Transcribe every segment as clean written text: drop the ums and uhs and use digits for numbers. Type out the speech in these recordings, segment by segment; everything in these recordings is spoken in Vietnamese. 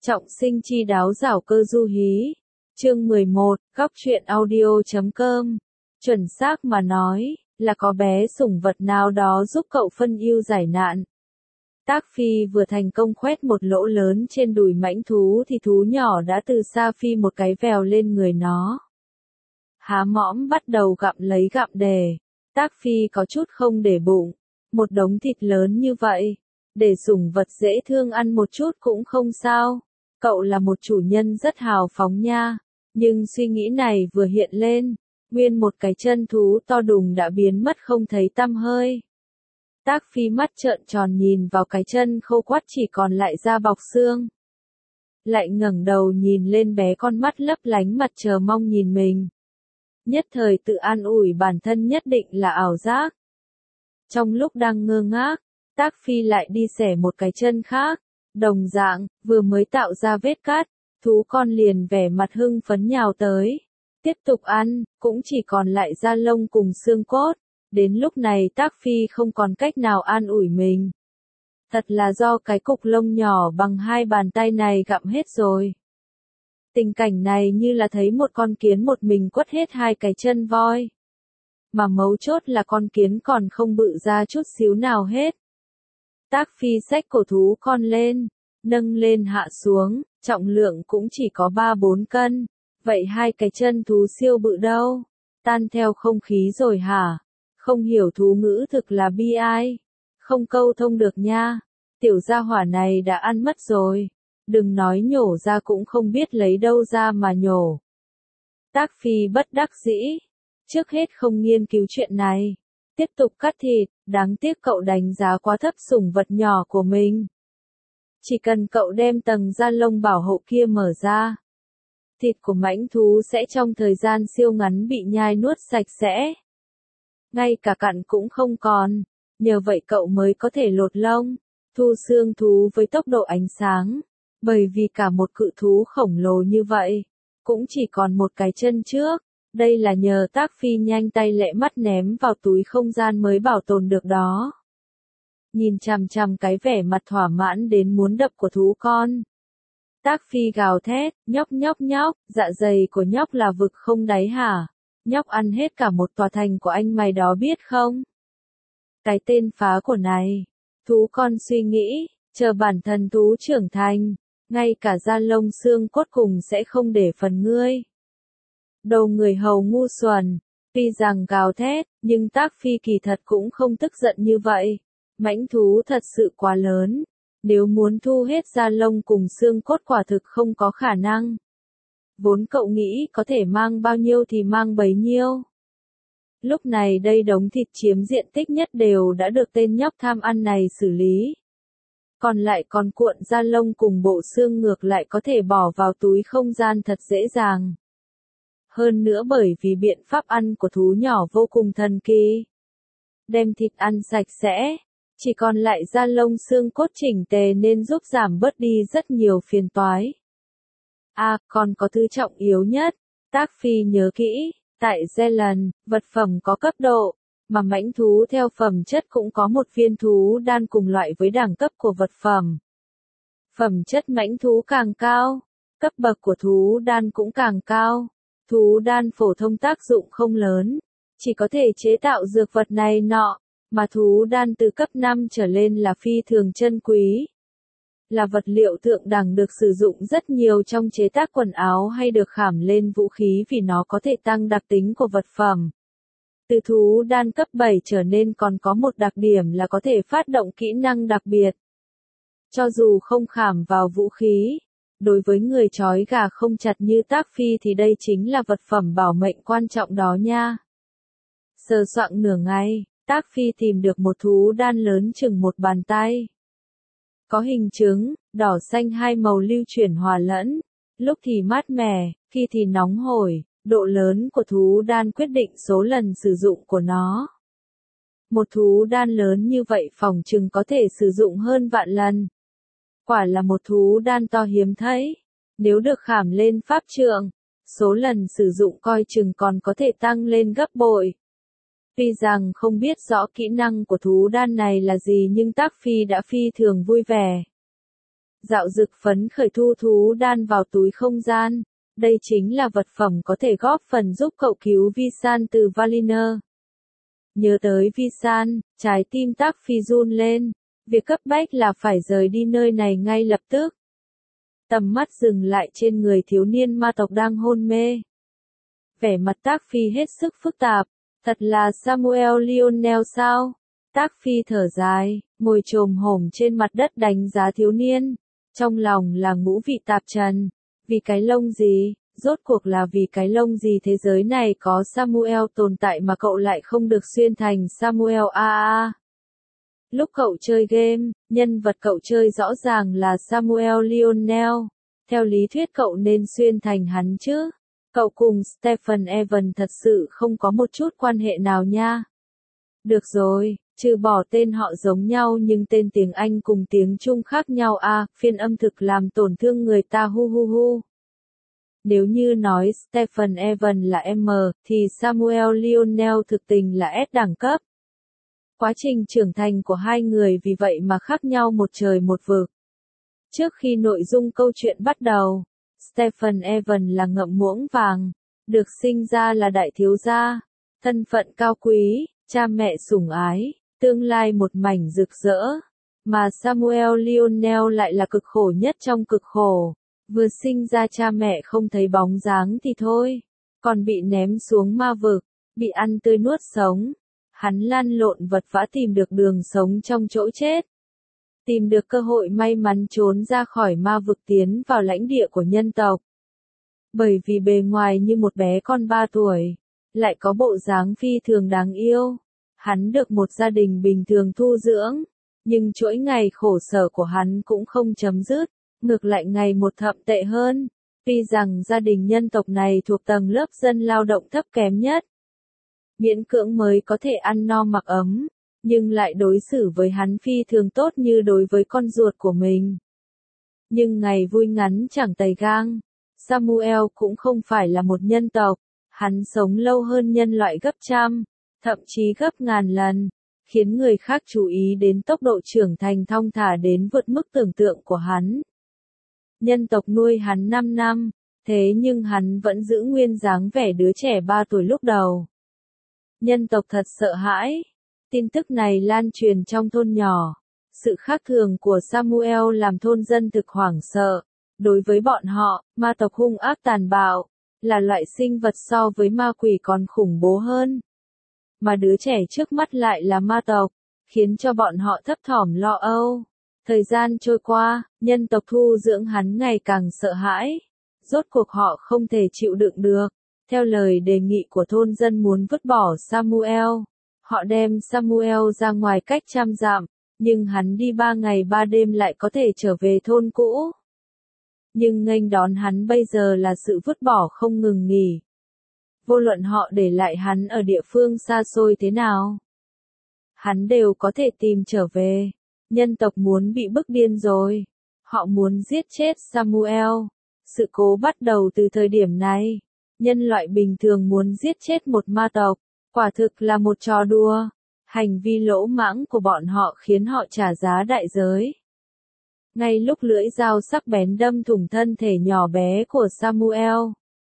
Trọng sinh chi đáo giảo cơ du hí. Chương 11, góc truyện audio.com. Chuẩn xác mà nói, là có bé sủng vật nào đó giúp cậu phân ưu giải nạn. Tác Phi vừa thành công khoét một lỗ lớn trên đùi mãnh thú thì thú nhỏ đã từ xa phi một cái vèo lên người nó. Há mõm bắt đầu gặm lấy gặm đề. Tác Phi có chút không để bụng. Một đống thịt lớn như vậy, để sủng vật dễ thương ăn một chút cũng không sao. Cậu là một chủ nhân rất hào phóng nha. Nhưng suy nghĩ này vừa hiện lên, nguyên một cái chân thú to đùng đã biến mất không thấy tăm hơi. Tác Phi mắt trợn tròn nhìn vào cái chân khô quắt chỉ còn lại da bọc xương. Lại ngẩng đầu nhìn lên bé con mắt lấp lánh mặt chờ mong nhìn mình. Nhất thời tự an ủi bản thân nhất định là ảo giác. Trong lúc đang ngơ ngác, Tác Phi lại đi xẻ một cái chân khác. Đồng dạng, vừa mới tạo ra vết cắt, thú con liền vẻ mặt hưng phấn nhào tới. Tiếp tục ăn, cũng chỉ còn lại da lông cùng xương cốt. Đến lúc này Tác Phi không còn cách nào an ủi mình. Thật là do cái cục lông nhỏ bằng hai bàn tay này gặm hết rồi. Tình cảnh này như là thấy một con kiến một mình quất hết hai cái chân voi. Mà mấu chốt là con kiến còn không bự ra chút xíu nào hết. Tác Phi xách cổ thú con lên, nâng lên hạ xuống, trọng lượng cũng chỉ có 3-4 cân. Vậy hai cái chân thú siêu bự đâu? Tan theo không khí rồi hả? Không hiểu thú ngữ thực là bi ai. Không câu thông được nha. Tiểu gia hỏa này đã ăn mất rồi. Đừng nói nhổ ra cũng không biết lấy đâu ra mà nhổ. Tác Phi bất đắc dĩ. Trước hết không nghiên cứu chuyện này. Tiếp tục cắt thịt, đáng tiếc cậu đánh giá quá thấp sủng vật nhỏ của mình. Chỉ cần cậu đem tầng da lông bảo hộ kia mở ra, thịt của mãnh thú sẽ trong thời gian siêu ngắn bị nhai nuốt sạch sẽ. Ngay cả cặn cũng không còn, nhờ vậy cậu mới có thể lột lông, thu xương thú với tốc độ ánh sáng. Bởi vì cả một cự thú khổng lồ như vậy, cũng chỉ còn một cái chân trước. Đây là nhờ Tác Phi nhanh tay lẹ mắt ném vào túi không gian mới bảo tồn được đó. Nhìn chằm chằm cái vẻ mặt thỏa mãn đến muốn đập của thú con. Tác Phi gào thét, nhóc nhóc nhóc, dạ dày của nhóc là vực không đáy hả? Nhóc ăn hết cả một tòa thành của anh mày đó biết không? Cái tên phá của này. Thú con suy nghĩ, chờ bản thân thú trưởng thành, ngay cả da lông xương cốt cùng sẽ không để phần ngươi. Đầu người hầu ngu xuẩn, tuy rằng gào thét, nhưng Tác Phi kỳ thật cũng không tức giận như vậy. Mãnh thú thật sự quá lớn, nếu muốn thu hết da lông cùng xương cốt quả thực không có khả năng. Vốn cậu nghĩ có thể mang bao nhiêu thì mang bấy nhiêu. Lúc này đây đống thịt chiếm diện tích nhất đều đã được tên nhóc tham ăn này xử lý. Còn lại còn cuộn da lông cùng bộ xương ngược lại có thể bỏ vào túi không gian thật dễ dàng. Hơn nữa bởi vì biện pháp ăn của thú nhỏ vô cùng thần kỳ. Đem thịt ăn sạch sẽ, chỉ còn lại da lông xương cốt chỉnh tề nên giúp giảm bớt đi rất nhiều phiền toái. Còn có thứ trọng yếu nhất, Tác Phi nhớ kỹ, tại Zealand, vật phẩm có cấp độ, mà mãnh thú theo phẩm chất cũng có một viên thú đan cùng loại với đẳng cấp của vật phẩm. Phẩm chất mãnh thú càng cao, cấp bậc của thú đan cũng càng cao. Thú đan phổ thông tác dụng không lớn, chỉ có thể chế tạo dược vật này nọ, mà thú đan từ cấp 5 trở lên là phi thường chân quý. Là vật liệu thượng đẳng được sử dụng rất nhiều trong chế tác quần áo hay được khảm lên vũ khí vì nó có thể tăng đặc tính của vật phẩm. Từ thú đan cấp 7 trở nên còn có một đặc điểm là có thể phát động kỹ năng đặc biệt. Cho dù không khảm vào vũ khí, đối với người trói gà không chặt như Tác Phi thì đây chính là vật phẩm bảo mệnh quan trọng đó nha. Sờ soạng nửa ngày, Tác Phi tìm được một thú đan lớn chừng một bàn tay. Có hình trứng, đỏ xanh hai màu lưu chuyển hòa lẫn, lúc thì mát mẻ, khi thì nóng hổi, độ lớn của thú đan quyết định số lần sử dụng của nó. Một thú đan lớn như vậy phỏng chừng có thể sử dụng hơn vạn lần. Quả là một thú đan to hiếm thấy. Nếu được khảm lên pháp trượng, số lần sử dụng coi chừng còn có thể tăng lên gấp bội. Tuy rằng không biết rõ kỹ năng của thú đan này là gì nhưng Tác Phi đã phi thường vui vẻ. Dạo dực phấn khởi thu thú đan vào túi không gian. Đây chính là vật phẩm có thể góp phần giúp cậu cứu Vi-san từ Valiner. Nhớ tới Vi-san, trái tim Tác Phi run lên. Việc cấp bách là phải rời đi nơi này ngay lập tức. Tầm mắt dừng lại trên người thiếu niên ma tộc đang hôn mê. Vẻ mặt Tác Phi hết sức phức tạp. Thật là Samuel Lionel sao? Tác Phi thở dài, ngồi chồm hổm trên mặt đất đánh giá thiếu niên. Trong lòng là ngũ vị tạp trần. Vì cái lông gì? Rốt cuộc là vì cái lông gì thế giới này có Samuel tồn tại mà cậu lại không được xuyên thành Samuel a. Lúc cậu chơi game, nhân vật cậu chơi rõ ràng là Samuel Lionel. Theo lý thuyết cậu nên xuyên thành hắn chứ. Cậu cùng Stephen Evans thật sự không có một chút quan hệ nào nha. Được rồi, trừ bỏ tên họ giống nhau nhưng tên tiếng Anh cùng tiếng Trung khác nhau phiên âm thực làm tổn thương người ta hu hu hu. Nếu như nói Stephen Evans là M, thì Samuel Lionel thực tình là S đẳng cấp. Quá trình trưởng thành của hai người vì vậy mà khác nhau một trời một vực. Trước khi nội dung câu chuyện bắt đầu, Stephen Evans là ngậm muỗng vàng, được sinh ra là đại thiếu gia, thân phận cao quý, cha mẹ sủng ái, tương lai một mảnh rực rỡ. Mà Samuel Lionel lại là cực khổ nhất trong cực khổ. Vừa sinh ra cha mẹ không thấy bóng dáng thì thôi, còn bị ném xuống ma vực, bị ăn tươi nuốt sống. Hắn lăn lộn vật vã tìm được đường sống trong chỗ chết. Tìm được cơ hội may mắn trốn ra khỏi ma vực tiến vào lãnh địa của nhân tộc. Bởi vì bề ngoài như một bé con 3 tuổi, lại có bộ dáng phi thường đáng yêu. Hắn được một gia đình bình thường thu dưỡng, nhưng chuỗi ngày khổ sở của hắn cũng không chấm dứt. Ngược lại ngày một thậm tệ hơn, tuy rằng gia đình nhân tộc này thuộc tầng lớp dân lao động thấp kém nhất. Miễn cưỡng mới có thể ăn no mặc ấm, nhưng lại đối xử với hắn phi thường tốt như đối với con ruột của mình. Nhưng ngày vui ngắn chẳng tày gang, Samuel cũng không phải là một nhân tộc, hắn sống lâu hơn nhân loại gấp trăm, thậm chí gấp ngàn lần, khiến người khác chú ý đến tốc độ trưởng thành thong thả đến vượt mức tưởng tượng của hắn. Nhân tộc nuôi hắn 5 năm, thế nhưng hắn vẫn giữ nguyên dáng vẻ đứa trẻ 3 tuổi lúc đầu. Nhân tộc thật sợ hãi. Tin tức này lan truyền trong thôn nhỏ. Sự khác thường của Samuel làm thôn dân thực hoảng sợ. Đối với bọn họ, ma tộc hung ác tàn bạo, là loại sinh vật so với ma quỷ còn khủng bố hơn. Mà đứa trẻ trước mắt lại là ma tộc, khiến cho bọn họ thấp thỏm lo âu. Thời gian trôi qua, nhân tộc thu dưỡng hắn ngày càng sợ hãi. Rốt cuộc họ không thể chịu đựng được. Theo lời đề nghị của thôn dân muốn vứt bỏ Samuel, họ đem Samuel ra ngoài cách 100 dặm, nhưng hắn đi 3 ngày 3 đêm lại có thể trở về thôn cũ. Nhưng nghênh đón hắn bây giờ là sự vứt bỏ không ngừng nghỉ. Vô luận họ để lại hắn ở địa phương xa xôi thế nào, hắn đều có thể tìm trở về. Nhân tộc muốn bị bức điên rồi. Họ muốn giết chết Samuel. Sự cố bắt đầu từ thời điểm này. Nhân loại bình thường muốn giết chết một ma tộc, quả thực là một trò đùa. Hành vi lỗ mãng của bọn họ khiến họ trả giá đại giới. Ngay lúc lưỡi dao sắc bén đâm thủng thân thể nhỏ bé của Samuel,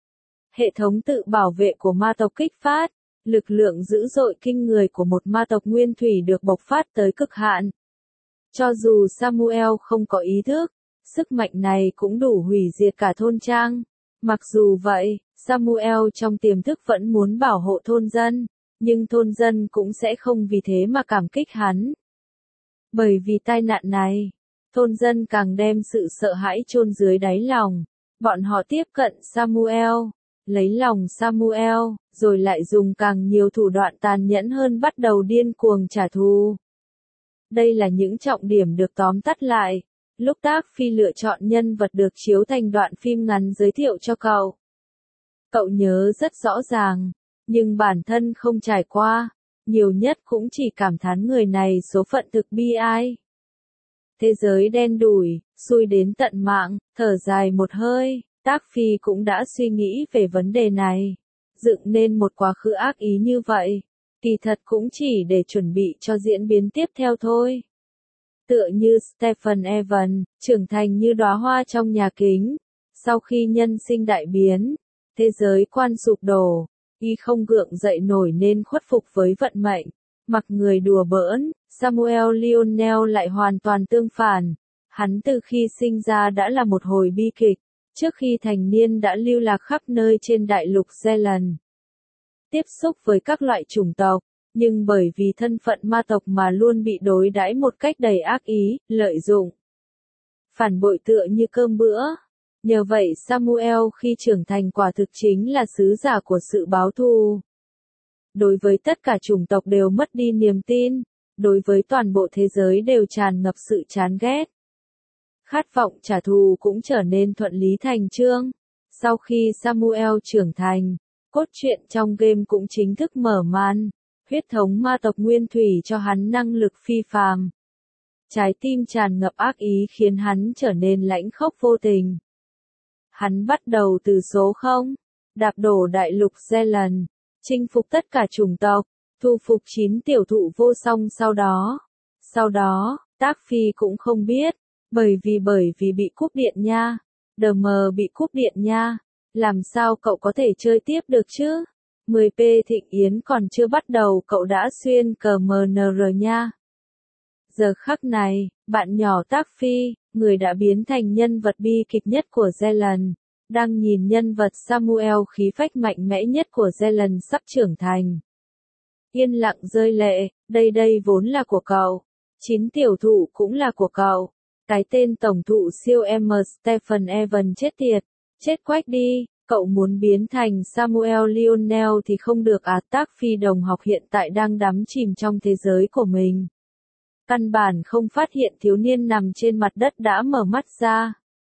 hệ thống tự bảo vệ của ma tộc kích phát, lực lượng dữ dội kinh người của một ma tộc nguyên thủy được bộc phát tới cực hạn. Cho dù Samuel không có ý thức, sức mạnh này cũng đủ hủy diệt cả thôn trang. Mặc dù vậy, Samuel trong tiềm thức vẫn muốn bảo hộ thôn dân, nhưng thôn dân cũng sẽ không vì thế mà cảm kích hắn. Bởi vì tai nạn này, thôn dân càng đem sự sợ hãi chôn dưới đáy lòng. Bọn họ tiếp cận Samuel, lấy lòng Samuel, rồi lại dùng càng nhiều thủ đoạn tàn nhẫn hơn bắt đầu điên cuồng trả thù. Đây là những trọng điểm được tóm tắt lại. Lúc Tác Phi lựa chọn nhân vật được chiếu thành đoạn phim ngắn giới thiệu cho cậu. Cậu nhớ rất rõ ràng, nhưng bản thân không trải qua, nhiều nhất cũng chỉ cảm thán người này số phận thực bi ai. Thế giới đen đủi, xui đến tận mạng, thở dài một hơi, Tác Phi cũng đã suy nghĩ về vấn đề này. Dựng nên một quá khứ ác ý như vậy, kỳ thật cũng chỉ để chuẩn bị cho diễn biến tiếp theo thôi. Tựa như Stephen Evans, trưởng thành như đóa hoa trong nhà kính. Sau khi nhân sinh đại biến, thế giới quan sụp đổ, y không gượng dậy nổi nên khuất phục với vận mệnh. Mặc người đùa bỡn, Samuel Lionel lại hoàn toàn tương phản. Hắn từ khi sinh ra đã là một hồi bi kịch, trước khi thành niên đã lưu lạc khắp nơi trên đại lục Zealand. Tiếp xúc với các loại chủng tộc, nhưng bởi vì thân phận ma tộc mà luôn bị đối đãi một cách đầy ác ý, lợi dụng. Phản bội tựa như cơm bữa. Nhờ vậy Samuel khi trưởng thành quả thực chính là sứ giả của sự báo thù. Đối với tất cả chủng tộc đều mất đi niềm tin, đối với toàn bộ thế giới đều tràn ngập sự chán ghét. Khát vọng trả thù cũng trở nên thuận lý thành chương. Sau khi Samuel trưởng thành, cốt truyện trong game cũng chính thức mở màn. Huyết thống ma tộc nguyên thủy cho hắn năng lực phi phàm. Trái tim tràn ngập ác ý khiến hắn trở nên lãnh khốc vô tình. Hắn bắt đầu từ số 0, đạp đổ đại lục Zealand, chinh phục tất cả chủng tộc, thu phục 9 tiểu thụ vô song Sau đó, Tác Phi cũng không biết, bởi vì bị cúp điện nha. DM bị cúp điện nha. Làm sao cậu có thể chơi tiếp được chứ? 10p Thịnh Yến còn chưa bắt đầu cậu đã xuyên cờ MNR nha. Giờ khắc này, bạn nhỏ Tác Phi, người đã biến thành nhân vật bi kịch nhất của Zealand, đang nhìn nhân vật Samuel khí phách mạnh mẽ nhất của Zealand sắp trưởng thành. Yên lặng rơi lệ, đây vốn là của cậu. 9 tiểu thụ cũng là của cậu. Cái tên tổng thụ siêu M Stephen Evans chết tiệt, chết quách đi. Cậu muốn biến thành Samuel Lionel thì không được à? Tác Phi đồng học hiện tại đang đắm chìm trong thế giới của mình. Căn bản không phát hiện thiếu niên nằm trên mặt đất đã mở mắt ra.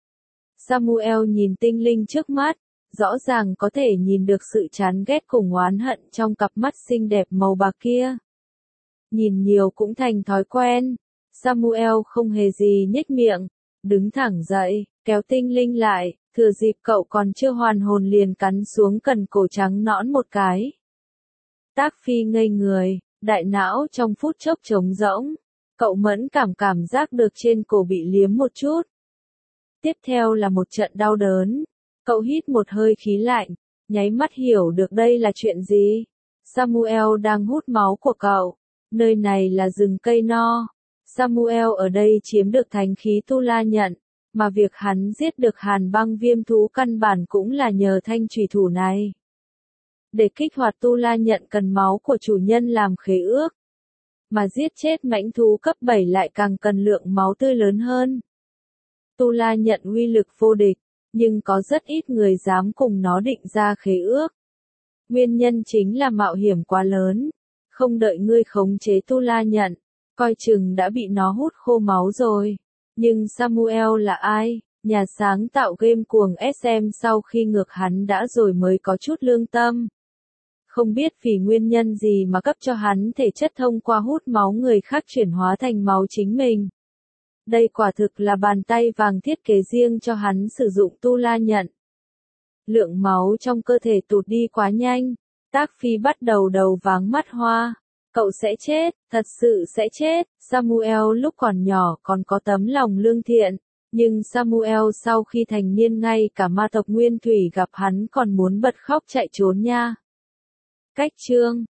Samuel nhìn tinh linh trước mắt, rõ ràng có thể nhìn được sự chán ghét cùng oán hận trong cặp mắt xinh đẹp màu bạc kia. Nhìn nhiều cũng thành thói quen. Samuel không hề gì nhếch miệng, đứng thẳng dậy, kéo tinh linh lại. Thừa dịp cậu còn chưa hoàn hồn liền cắn xuống cần cổ trắng nõn một cái. Tác Phi ngây người, đại não trong phút chốc trống rỗng. Cậu mẫn cảm giác được trên cổ bị liếm một chút. Tiếp theo là một trận đau đớn. Cậu hít một hơi khí lạnh, nháy mắt hiểu được đây là chuyện gì. Samuel đang hút máu của cậu. Nơi này là rừng cây no. Samuel ở đây chiếm được thánh khí Tu La Nhận. Mà việc hắn giết được Hàn Băng Viêm thú căn bản cũng là nhờ thanh chủy thủ này. Để kích hoạt Tu La Nhận cần máu của chủ nhân làm khế ước. Mà giết chết mãnh thú cấp 7 lại càng cần lượng máu tươi lớn hơn. Tu La Nhận uy lực vô địch, nhưng có rất ít người dám cùng nó định ra khế ước. Nguyên nhân chính là mạo hiểm quá lớn. Không đợi ngươi khống chế Tu La Nhận, coi chừng đã bị nó hút khô máu rồi. Nhưng Samuel là ai? Nhà sáng tạo game cuồng SM sau khi ngược hắn đã rồi mới có chút lương tâm. Không biết vì nguyên nhân gì mà cấp cho hắn thể chất thông qua hút máu người khác chuyển hóa thành máu chính mình. Đây quả thực là bàn tay vàng thiết kế riêng cho hắn sử dụng Tu La Nhận. Lượng máu trong cơ thể tụt đi quá nhanh. Tác Phi bắt đầu đầu váng mắt hoa. Cậu sẽ chết, thật sự sẽ chết. Samuel lúc còn nhỏ còn có tấm lòng lương thiện. Nhưng Samuel sau khi thành niên ngay cả ma tộc nguyên thủy gặp hắn còn muốn bật khóc chạy trốn nha. Cách chương